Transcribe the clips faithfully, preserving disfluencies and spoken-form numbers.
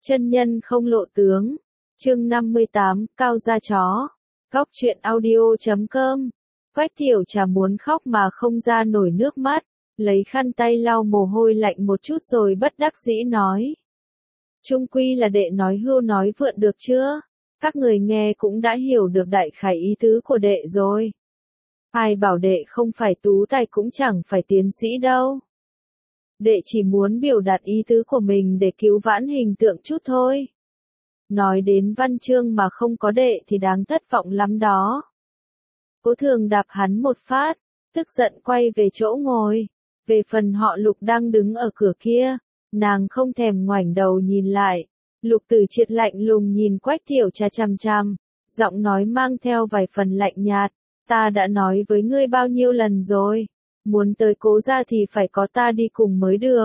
Chân nhân không lộ tướng. Chương năm mươi tám, Cao gia chó. Góc truyện audio chấm com. Quách Tiểu Trà muốn khóc mà không ra nổi nước mắt, lấy khăn tay lau mồ hôi lạnh một chút rồi bất đắc dĩ nói. Chung quy là đệ nói hưu nói vượn được chưa? Các người nghe cũng đã hiểu được đại khái ý tứ của đệ rồi. Ai bảo đệ không phải tú tài cũng chẳng phải tiến sĩ đâu. Đệ chỉ muốn biểu đạt ý tứ của mình để cứu vãn hình tượng chút thôi. Nói đến văn chương mà không có đệ thì đáng thất vọng lắm đó. Cố Thường đạp hắn một phát, tức giận quay về chỗ ngồi. Về phần họ Lục đang đứng ở cửa kia, nàng không thèm ngoảnh đầu nhìn lại. Lục Tử Triệt lạnh lùng nhìn Quách Tiểu Trà chằm chằm, giọng nói mang theo vài phần lạnh nhạt. Ta đã nói với ngươi bao nhiêu lần rồi, muốn tới Cố gia thì phải có ta đi cùng mới được.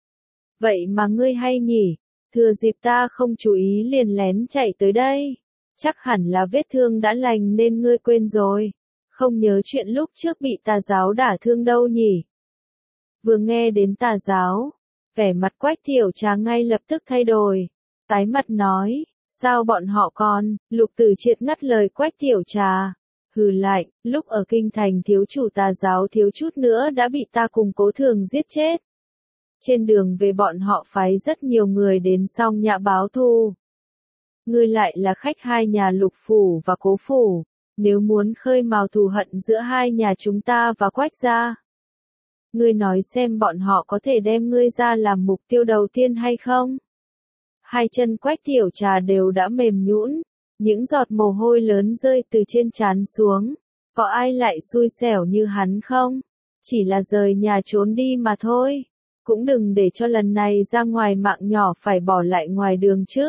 Vậy mà ngươi hay nhỉ, thừa dịp ta không chú ý liền lén chạy tới đây. Chắc hẳn là vết thương đã lành nên ngươi quên rồi, không nhớ chuyện lúc trước bị tà giáo đả thương đâu nhỉ. Vừa nghe đến tà giáo, vẻ mặt Quách Tiểu Trà ngay lập tức thay đổi, tái mặt nói, sao bọn họ còn, Lục Tử Triệt ngắt lời Quách Tiểu Trà. Hừ lạnh, lúc ở kinh thành thiếu chủ tà giáo thiếu chút nữa đã bị ta cùng Cố Thường giết chết. Trên đường về bọn họ phái rất nhiều người đến Song Nhã báo thù. Ngươi lại là khách hai nhà Lục phủ và Cố phủ, nếu muốn khơi mào thù hận giữa hai nhà chúng ta và Quách gia. Ngươi nói xem bọn họ có thể đem ngươi ra làm mục tiêu đầu tiên hay không? Hai chân Quách Tiểu Trà đều đã mềm nhũn. Những giọt mồ hôi lớn rơi từ trên trán xuống. Có ai lại xui xẻo như hắn không? Chỉ là rời nhà trốn đi mà thôi. Cũng đừng để cho lần này ra ngoài mạng nhỏ phải bỏ lại ngoài đường chứ.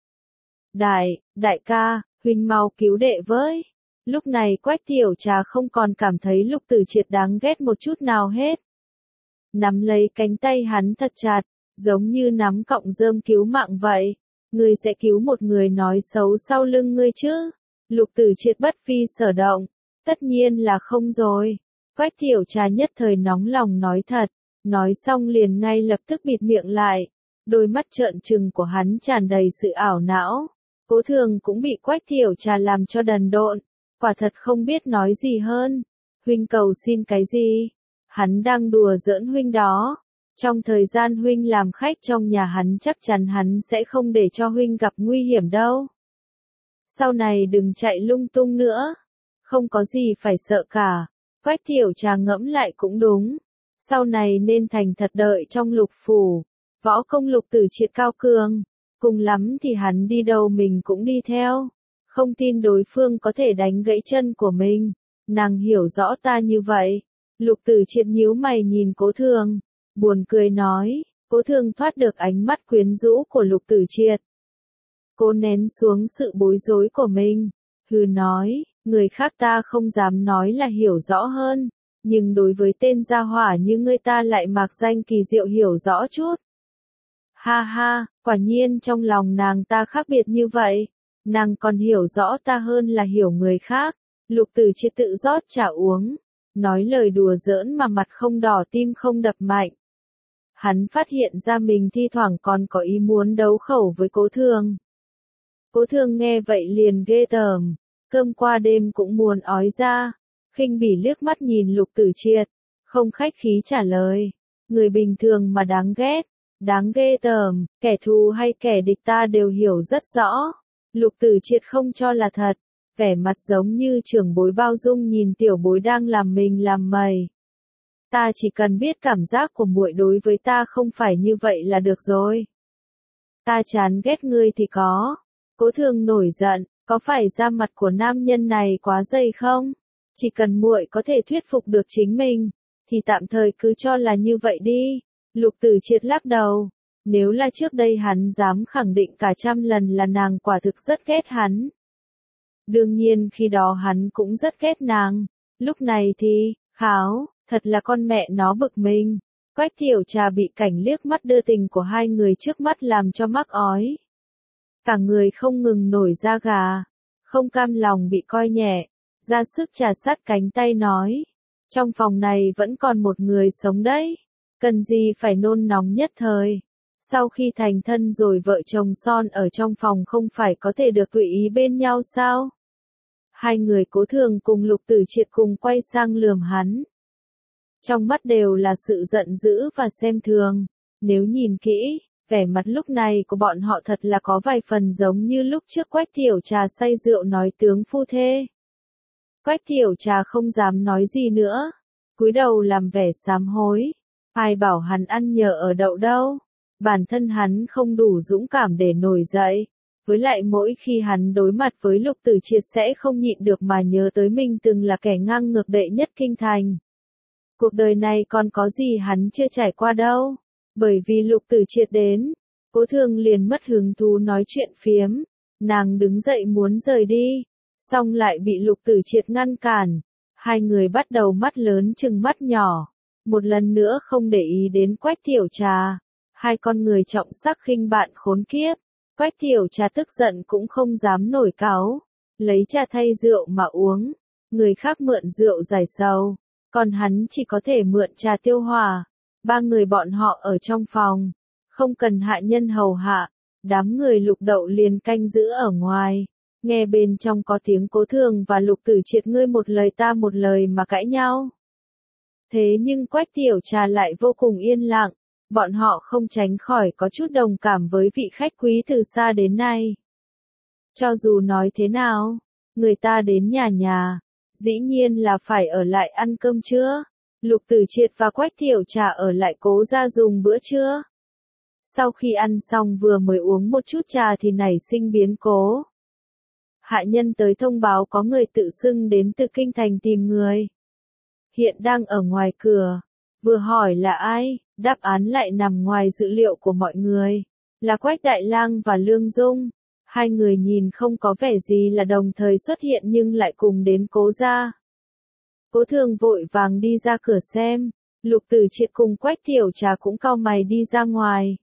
Đại, đại ca, huynh mau cứu đệ với. Lúc này Quách Tiểu Trà không còn cảm thấy Lục Tử Triệt đáng ghét một chút nào hết. Nắm lấy cánh tay hắn thật chặt, giống như nắm cọng rơm cứu mạng vậy. Ngươi sẽ cứu một người nói xấu sau lưng ngươi chứ? Lục Tử Triệt bất phi sở động. Tất nhiên là không rồi. Quách Tiểu Trà nhất thời nóng lòng nói thật. Nói xong liền ngay lập tức bịt miệng lại. Đôi mắt trợn trừng của hắn tràn đầy sự ảo não. Cố Thường cũng bị Quách Tiểu Trà làm cho đần độn. Quả thật không biết nói gì hơn. Huynh cầu xin cái gì? Hắn đang đùa giỡn huynh đó. Trong thời gian huynh làm khách trong nhà hắn chắc chắn hắn sẽ không để cho huynh gặp nguy hiểm đâu. Sau này đừng chạy lung tung nữa. Không có gì phải sợ cả. Quách Tiểu Trà ngẫm lại cũng đúng. Sau này nên thành thật đợi trong Lục phủ. Võ công Lục Tử Triệt cao cường. Cùng lắm thì hắn đi đâu mình cũng đi theo. Không tin đối phương có thể đánh gãy chân của mình. Nàng hiểu rõ ta như vậy. Lục Tử Triệt nhíu mày nhìn Cố Thường. Buồn cười nói, Cố Thường thoát được ánh mắt quyến rũ của Lục Tử Triệt. Cô nén xuống sự bối rối của mình, hừ nói, người khác ta không dám nói là hiểu rõ hơn, nhưng đối với tên gia hỏa như ngươi ta lại mạc danh kỳ diệu hiểu rõ chút. Ha ha, quả nhiên trong lòng nàng ta khác biệt như vậy, nàng còn hiểu rõ ta hơn là hiểu người khác. Lục Tử Triệt tự rót trà uống, nói lời đùa giỡn mà mặt không đỏ tim không đập mạnh. Hắn phát hiện ra mình thi thoảng còn có ý muốn đấu khẩu với Cố Thường. Cố Thường nghe vậy liền ghê tởm, cơm qua đêm cũng muốn ói ra, khinh bỉ liếc mắt nhìn Lục Tử Triệt, không khách khí trả lời, người bình thường mà đáng ghét, đáng ghê tởm, kẻ thù hay kẻ địch ta đều hiểu rất rõ. Lục Tử Triệt không cho là thật, vẻ mặt giống như trưởng bối bao dung nhìn tiểu bối đang làm mình làm mày. Ta chỉ cần biết cảm giác của muội đối với ta không phải như vậy là được rồi. Ta chán ghét ngươi thì có. Cố Thường nổi giận, có phải da mặt của nam nhân này quá dày không? Chỉ cần muội có thể thuyết phục được chính mình, thì tạm thời cứ cho là như vậy đi. Lục Tử Triệt lắc đầu. Nếu là trước đây hắn dám khẳng định cả trăm lần là nàng quả thực rất ghét hắn. Đương nhiên khi đó hắn cũng rất ghét nàng. Lúc này thì, kháo. Thật là con mẹ nó bực mình. Quách Tiểu Trà bị cảnh liếc mắt đưa tình của hai người trước mắt làm cho mắc ói. Cả người không ngừng nổi da gà. Không cam lòng bị coi nhẹ. Ra sức trà sát cánh tay nói. Trong phòng này vẫn còn một người sống đấy. Cần gì phải nôn nóng nhất thời. Sau khi thành thân rồi vợ chồng son ở trong phòng không phải có thể được tùy ý bên nhau sao? Hai người Cố Thường cùng Lục Tử Triệt cùng quay sang lườm hắn. Trong mắt đều là sự giận dữ và xem thường. Nếu nhìn kỹ, vẻ mặt lúc này của bọn họ thật là có vài phần giống như lúc trước Quách Tiểu Trà say rượu nói tướng phu thê. Quách Tiểu Trà không dám nói gì nữa, cúi đầu làm vẻ sám hối. Ai bảo hắn ăn nhờ ở đậu đâu, bản thân hắn không đủ dũng cảm để nổi dậy. Với lại mỗi khi hắn đối mặt với Lục Tử Triệt sẽ không nhịn được mà nhớ tới mình từng là kẻ ngang ngược đệ nhất kinh thành. Cuộc đời này còn có gì hắn chưa trải qua đâu. Bởi vì Lục Tử Triệt đến, Cố Thường liền mất hứng thú nói chuyện phiếm. Nàng đứng dậy muốn rời đi, xong lại bị Lục Tử Triệt ngăn cản. Hai người bắt đầu mắt lớn chừng mắt nhỏ. Một lần nữa không để ý đến Quách Tiểu Trà. Hai con người trọng sắc khinh bạn khốn kiếp. Quách Tiểu Trà tức giận cũng không dám nổi cáu. Lấy trà thay rượu mà uống. Người khác mượn rượu giải sầu, còn hắn chỉ có thể mượn trà tiêu hỏa. Ba người bọn họ ở trong phòng, không cần hạ nhân hầu hạ. Đám người Lục Đậu liền canh giữ ở ngoài. Nghe bên trong có tiếng Cố Thường và Lục Tử Triệt ngươi một lời ta một lời mà cãi nhau. Thế nhưng Quách Tiểu Trà lại vô cùng yên lặng. Bọn họ không tránh khỏi có chút đồng cảm với vị khách quý từ xa đến nay. Cho dù nói thế nào, người ta đến nhà nhà, dĩ nhiên là phải ở lại ăn cơm trưa. Lục Tử Triệt và Quách Tiểu Trà ở lại Cố gia dùng bữa trưa. Sau khi ăn xong vừa mới uống một chút trà thì nảy sinh biến cố. Hạ nhân tới thông báo có người tự xưng đến từ kinh thành tìm người. Hiện đang ở ngoài cửa. Vừa hỏi là ai, đáp án lại nằm ngoài dự liệu của mọi người. Là Quách Đại Lang và Lương Dung. Hai người nhìn không có vẻ gì là đồng thời xuất hiện nhưng lại cùng đến Cố gia. Cố Thường vội vàng đi ra cửa xem. Lục Tử Triệt cùng Quách Tiểu Trà cũng cau mày đi ra ngoài.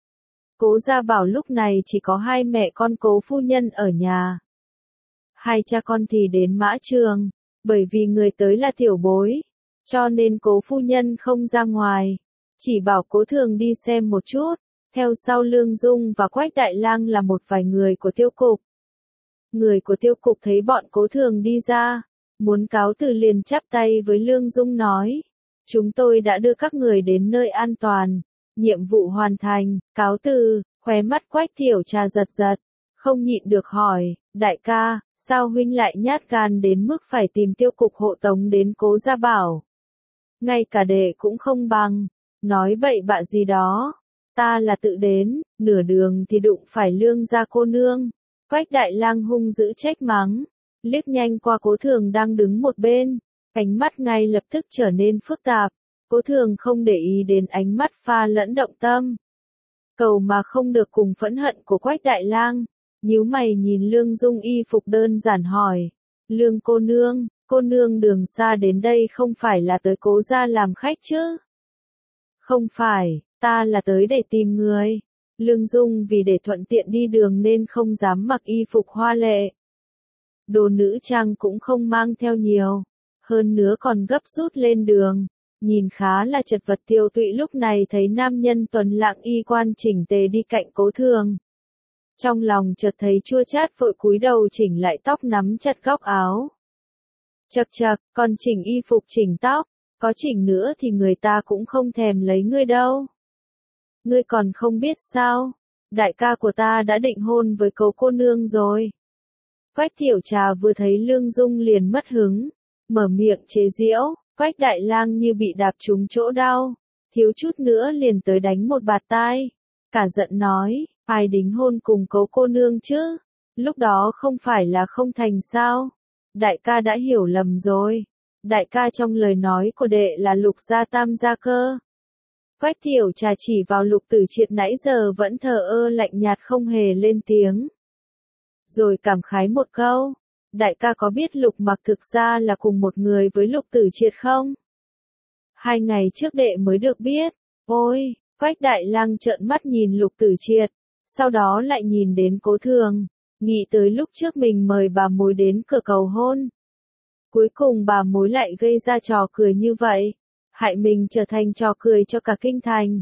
Cố gia bảo lúc này chỉ có hai mẹ con Cố phu nhân ở nhà. Hai cha con thì đến Mã Trường, bởi vì người tới là tiểu bối, cho nên Cố phu nhân không ra ngoài, chỉ bảo Cố Thường đi xem một chút. Theo sau Lương Dung và Quách Đại Lang là một vài người của tiêu cục. Người của tiêu cục thấy bọn Cố Thường đi ra, muốn cáo từ liền chắp tay với Lương Dung nói. Chúng tôi đã đưa các người đến nơi an toàn, nhiệm vụ hoàn thành, cáo từ. Khóe mắt Quách Tiểu Trà giật giật, không nhịn được hỏi, đại ca, sao huynh lại nhát gan đến mức phải tìm tiêu cục hộ tống đến Cố gia bảo. Ngay cả đệ cũng không bằng, nói bậy bạ gì đó, ta là tự đến, nửa đường thì đụng phải Lương gia cô nương. Quách Đại Lang hung dữ trách mắng, liếc nhanh qua Cố Thường đang đứng một bên, ánh mắt ngay lập tức trở nên phức tạp. Cố Thường không để ý đến ánh mắt pha lẫn động tâm, cầu mà không được cùng phẫn hận của Quách Đại Lang. Nhíu mày nhìn Lương Dung y phục đơn giản hỏi, Lương cô nương, cô nương đường xa đến đây không phải là tới Cố gia làm khách chứ? Không phải, ta là tới để tìm người. Lương Dung vì để thuận tiện đi đường nên không dám mặc y phục hoa lệ. Đồ nữ trang cũng không mang theo nhiều, hơn nữa còn gấp rút lên đường, nhìn khá là chật vật. Tiêu Tụy lúc này thấy nam nhân tuần lạng y quan chỉnh tề đi cạnh Cố Thường. Trong lòng chợt thấy chua chát vội cúi đầu chỉnh lại tóc nắm chặt góc áo. Chậc chậc, còn chỉnh y phục chỉnh tóc, có chỉnh nữa thì người ta cũng không thèm lấy ngươi đâu. Ngươi còn không biết sao, đại ca của ta đã định hôn với Cố cô nương rồi. Quách Tiểu Trà vừa thấy Lương Dung liền mất hứng, mở miệng chế giễu. Quách Đại Lang như bị đạp trúng chỗ đau, thiếu chút nữa liền tới đánh một bạt tai. Cả giận nói, ai đính hôn cùng Cố cô nương chứ? Lúc đó không phải là không thành sao? Đại ca đã hiểu lầm rồi. Đại ca trong lời nói của đệ là Lục gia tam gia cơ. Quách Tiểu Trà chỉ vào Lục Tử Triệt nãy giờ vẫn thờ ơ lạnh nhạt không hề lên tiếng. Rồi cảm khái một câu, đại ca có biết Lục Mặc thực ra là cùng một người với Lục Tử Triệt không? Hai ngày trước đệ mới được biết. Ôi, Quách Đại Lang trợn mắt nhìn Lục Tử Triệt, sau đó lại nhìn đến Cố Thường, nghĩ tới lúc trước mình mời bà mối đến cửa cầu hôn. Cuối cùng bà mối lại gây ra trò cười như vậy, hại mình trở thành trò cười cho cả kinh thành.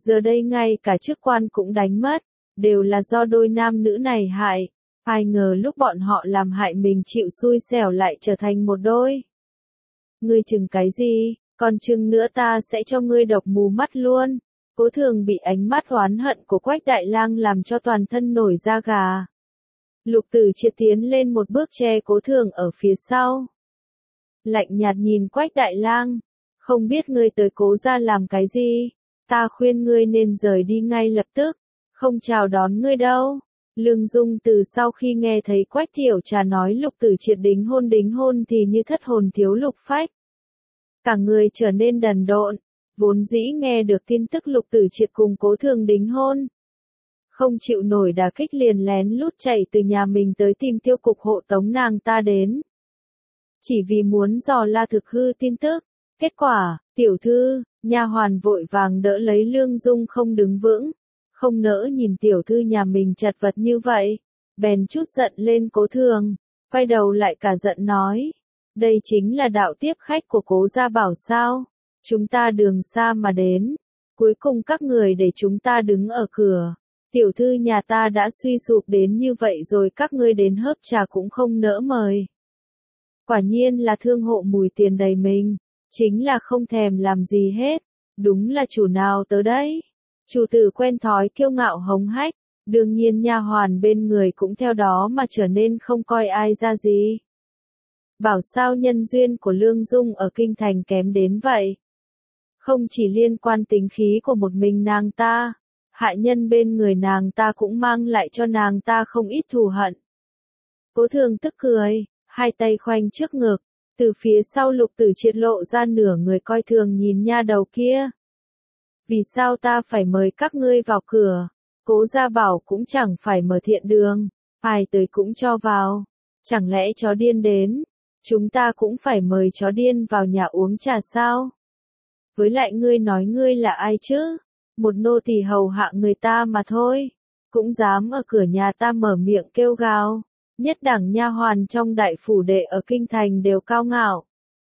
giờ đây ngay cả chức quan cũng đánh mất, đều là do đôi nam nữ này hại. Ai ngờ lúc bọn họ làm hại mình chịu xui xẻo lại trở thành một đôi. Ngươi chừng cái gì, còn chừng nữa ta sẽ cho ngươi độc mù mắt luôn. Cố Thường bị ánh mắt oán hận của Quách Đại Lang làm cho toàn thân nổi da gà. Lục Tử Triệt tiến lên một bước che Cố Thường ở phía sau. Lạnh nhạt nhìn Quách Đại Lang, không biết ngươi tới Cố gia làm cái gì, ta khuyên ngươi nên rời đi ngay lập tức, không chào đón ngươi đâu. Lương Dung từ sau khi nghe thấy Quách Thiểu Trà nói Lục Tử Triệt đính hôn đính hôn thì như thất hồn thiếu lục phách. Cả người trở nên đần độn, vốn dĩ nghe được tin tức Lục Tử Triệt cùng Cố Thường đính hôn. Không chịu nổi đả kích liền lén lút chạy từ nhà mình tới tìm tiêu cục hộ tống nàng ta đến. Chỉ vì muốn dò la thực hư tin tức. Kết quả, tiểu thư, nha hoàn vội vàng đỡ lấy Lương Dung không đứng vững. Không nỡ nhìn tiểu thư nhà mình chật vật như vậy. Bèn chút giận lên Cố Thường, quay đầu lại cả giận nói. Đây chính là đạo tiếp khách của Cố gia bảo sao. Chúng ta đường xa mà đến. Cuối cùng các người để chúng ta đứng ở cửa. Tiểu thư nhà ta đã suy sụp đến như vậy rồi các ngươi đến hớp trà cũng không nỡ mời. Quả nhiên là thương hộ mùi tiền đầy mình. Chính là không thèm làm gì hết. Đúng là chủ nào tới đấy. Chủ tử quen thói kiêu ngạo hống hách. Đương nhiên nha hoàn bên người cũng theo đó mà trở nên không coi ai ra gì. Bảo sao nhân duyên của Lương Dung ở kinh thành kém đến vậy. Không chỉ liên quan tính khí của một mình nàng ta, hạ nhân bên người nàng ta cũng mang lại cho nàng ta không ít thù hận. Cố Thường tức cười, hai tay khoanh trước ngực, từ phía sau Lục Tử Triệt lộ ra nửa người coi thường nhìn nha đầu kia. Vì sao ta phải mời các ngươi vào cửa? Cố gia bảo cũng chẳng phải mở thiện đường, ai tới cũng cho vào. Chẳng lẽ chó điên đến? Chúng ta cũng phải mời chó điên vào nhà uống trà sao? Với lại ngươi nói ngươi là ai chứ? Một nô tỳ hầu hạ người ta mà thôi. Cũng dám ở cửa nhà ta mở miệng kêu gào. Nhất đẳng nha hoàn trong đại phủ đệ ở kinh thành đều cao ngạo.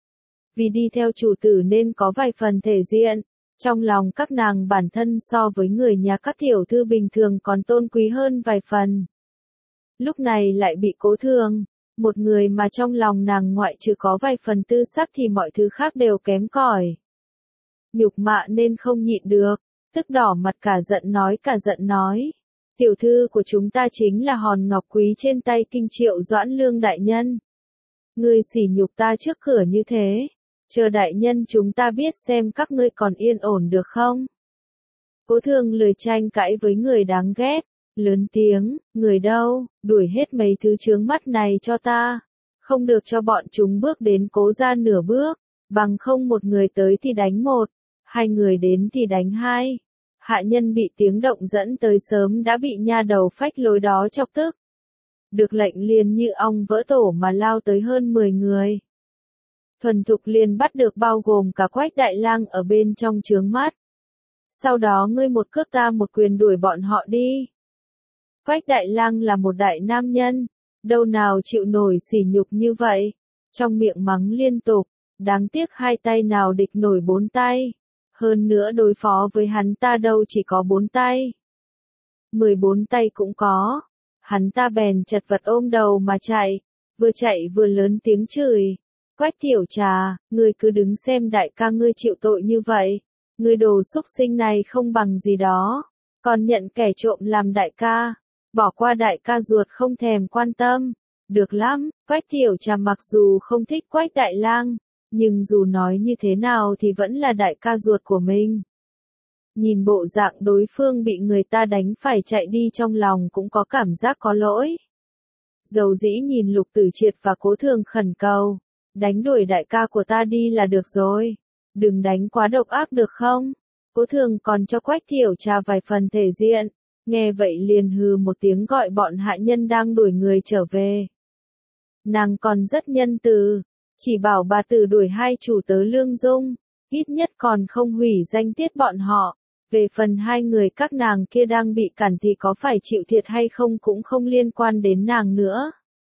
Vì đi theo chủ tử nên có vài phần thể diện. Trong lòng các nàng bản thân so với người nhà các tiểu thư bình thường còn tôn quý hơn vài phần. Lúc này lại bị Cố Thường, một người mà trong lòng nàng ngoại trừ có vài phần tư sắc thì mọi thứ khác đều kém cỏi. Nhục mạ nên không nhịn được, tức đỏ mặt cả giận nói cả giận nói. Tiểu thư của chúng ta chính là hòn ngọc quý trên tay Kinh Triệu Doãn Lương đại nhân. Ngươi sỉ nhục ta trước cửa như thế. Chờ đại nhân chúng ta biết xem các ngươi còn yên ổn được không? Cố Thường lười tranh cãi với người đáng ghét, lớn tiếng, người đâu, đuổi hết mấy thứ chướng mắt này cho ta. Không được cho bọn chúng bước đến Cố gia nửa bước, bằng không một người tới thì đánh một, hai người đến thì đánh hai. Hạ nhân bị tiếng động dẫn tới sớm đã bị nha đầu phách lối đó chọc tức. Được lệnh liền như ong vỡ tổ mà lao tới hơn mười người. Thuần thục liền bắt được bao gồm cả Quách Đại Lang ở bên trong chướng mắt. Sau đó ngươi một cước ta một quyền đuổi bọn họ đi. Quách Đại Lang là một đại nam nhân, đâu nào chịu nổi sỉ nhục như vậy. Trong miệng mắng liên tục, đáng tiếc hai tay nào địch nổi bốn tay. Hơn nữa đối phó với hắn ta đâu chỉ có bốn tay. Mười bốn tay cũng có. Hắn ta bèn chật vật ôm đầu mà chạy, vừa chạy vừa lớn tiếng chửi. Quách Thiểu Trà, ngươi cứ đứng xem đại ca ngươi chịu tội như vậy. Ngươi đồ xúc sinh này không bằng gì đó. Còn nhận kẻ trộm làm đại ca. Bỏ qua đại ca ruột không thèm quan tâm. Được lắm, Quách Thiểu Trà mặc dù không thích Quách Đại Lang, nhưng dù nói như thế nào thì vẫn là đại ca ruột của mình. Nhìn bộ dạng đối phương bị người ta đánh phải chạy đi trong lòng cũng có cảm giác có lỗi. Dầu dĩ nhìn Lục Tử Triệt và Cố Thường khẩn cầu. Đánh đuổi đại ca của ta đi là được rồi. Đừng đánh quá độc ác được không? Cố Thường còn cho Quách Thiểu Trà vài phần thể diện. Nghe vậy liền hừ một tiếng gọi bọn hạ nhân đang đuổi người trở về. Nàng còn rất nhân từ. Chỉ bảo bà tử đuổi hai chủ tớ Lương Dung. Ít nhất còn không hủy danh tiết bọn họ. Về phần hai người các nàng kia đang bị cản thì có phải chịu thiệt hay không cũng không liên quan đến nàng nữa.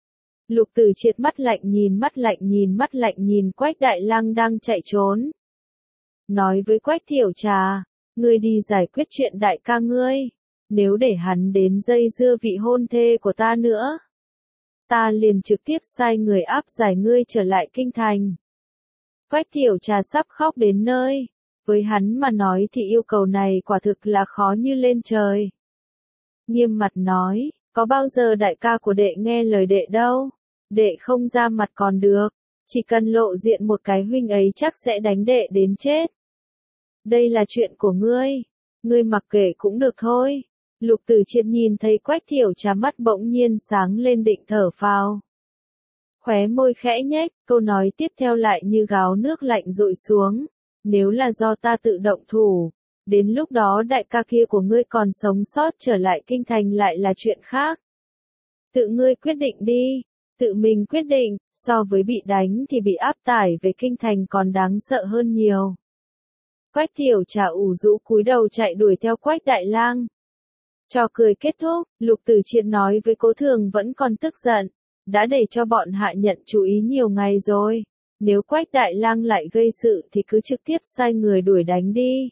Lục Tử Triệt mắt lạnh nhìn mắt lạnh nhìn mắt lạnh nhìn Quách Đại Lang đang chạy trốn. Nói với Quách Thiểu Trà, Ngươi đi giải quyết chuyện đại ca ngươi. Nếu để hắn đến dây dưa vị hôn thê của ta nữa, ta liền trực tiếp sai người áp giải ngươi trở lại kinh thành. Quách Thiểu Trà sắp khóc đến nơi. Với hắn mà nói thì yêu cầu này quả thực là khó như lên trời. Nghiêm mặt nói, có bao giờ đại ca của đệ nghe lời đệ đâu. Đệ không ra mặt còn được. Chỉ cần lộ diện một cái huynh ấy chắc sẽ đánh đệ đến chết. Đây là chuyện của ngươi. Ngươi mặc kệ cũng được thôi. Lục Tử Triệt nhìn thấy Quách Thiểu Trà mắt bỗng nhiên sáng lên định thở phào. Khóe môi khẽ nhếch, câu nói tiếp theo lại như gáo nước lạnh dội xuống. Nếu là do ta tự động thủ, đến lúc đó đại ca kia của ngươi còn sống sót trở lại kinh thành lại là chuyện khác. Tự ngươi quyết định đi, tự mình quyết định, so với bị đánh thì bị áp tải về kinh thành còn đáng sợ hơn nhiều. Quách Thiểu Trà ủ rũ cúi đầu chạy đuổi theo Quách Đại Lang. Trò cười kết thúc, Lục Tử Triệt nói với Cố Thường vẫn còn tức giận, đã để cho bọn hạ nhận chú ý nhiều ngày rồi. Nếu Quách Đại Lang lại gây sự thì cứ trực tiếp sai người đuổi đánh đi.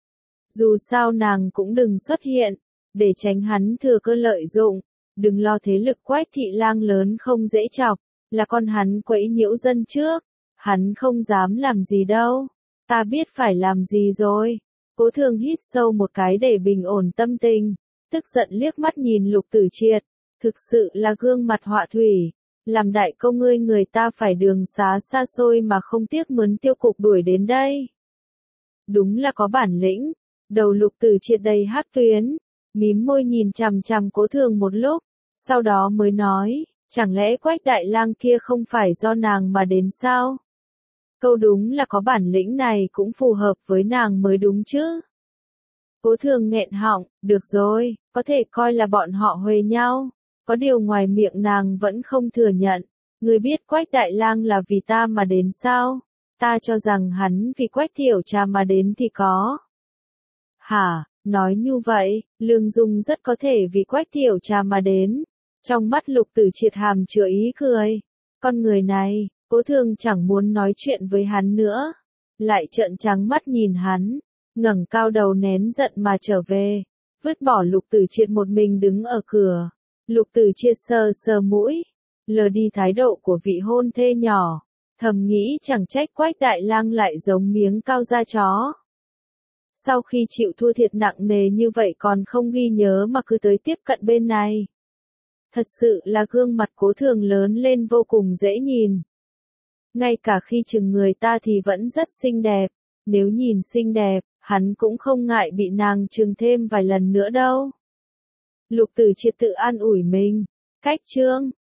Dù sao nàng cũng đừng xuất hiện, để tránh hắn thừa cơ lợi dụng. Đừng lo thế lực Quách Thị Lang lớn không dễ chọc, là con hắn quấy nhiễu dân trước. Hắn không dám làm gì đâu. Ta biết phải làm gì rồi. Cố Thường hít sâu một cái để bình ổn tâm tình. Tức giận liếc mắt nhìn Lục Tử Triệt. Thực sự là gương mặt họa thủy. Làm đại công ngươi người ta phải đường xá xa xôi mà không tiếc mướn tiêu cục đuổi đến đây. Đúng là có bản lĩnh. Đầu Lục Tử Triệt đầy hắc tuyến. Mím môi nhìn chằm chằm Cố Thường một lúc. Sau đó mới nói. Chẳng lẽ Quách Đại Lang kia không phải do nàng mà đến sao? Câu đúng là có bản lĩnh này cũng phù hợp với nàng mới đúng chứ. Cố Thường nghẹn họng, được rồi, có thể coi là bọn họ huề nhau. Có điều ngoài miệng nàng vẫn không thừa nhận. Ngươi biết Quách Đại Lang là vì ta mà đến sao? Ta cho rằng hắn vì Quách Thiểu Trà mà đến thì có. Hả, nói như vậy, Lương Dung rất có thể vì Quách Thiểu Trà mà đến. Trong mắt Lục Tử Triệt hàm chứa ý cười. Con người này, Cố Thường chẳng muốn nói chuyện với hắn nữa. Lại trợn trắng mắt nhìn hắn, ngẩng cao đầu nén giận mà trở về. Vứt bỏ Lục Tử Triệt một mình đứng ở cửa. Lục Tử Triệt sờ sờ mũi, lờ đi thái độ của vị hôn thê nhỏ. Thầm nghĩ chẳng trách Quách Đại Lang lại giống miếng cao da chó. Sau khi chịu thua thiệt nặng nề như vậy còn không ghi nhớ mà cứ tới tiếp cận bên này. Thật sự là gương mặt Cố Thường lớn lên vô cùng dễ nhìn. Ngay cả khi chừng người ta thì vẫn rất xinh đẹp. Nếu nhìn xinh đẹp, hắn cũng không ngại bị nàng chừng thêm vài lần nữa đâu. Lục Tử Triệt tự an ủi mình. Cách chương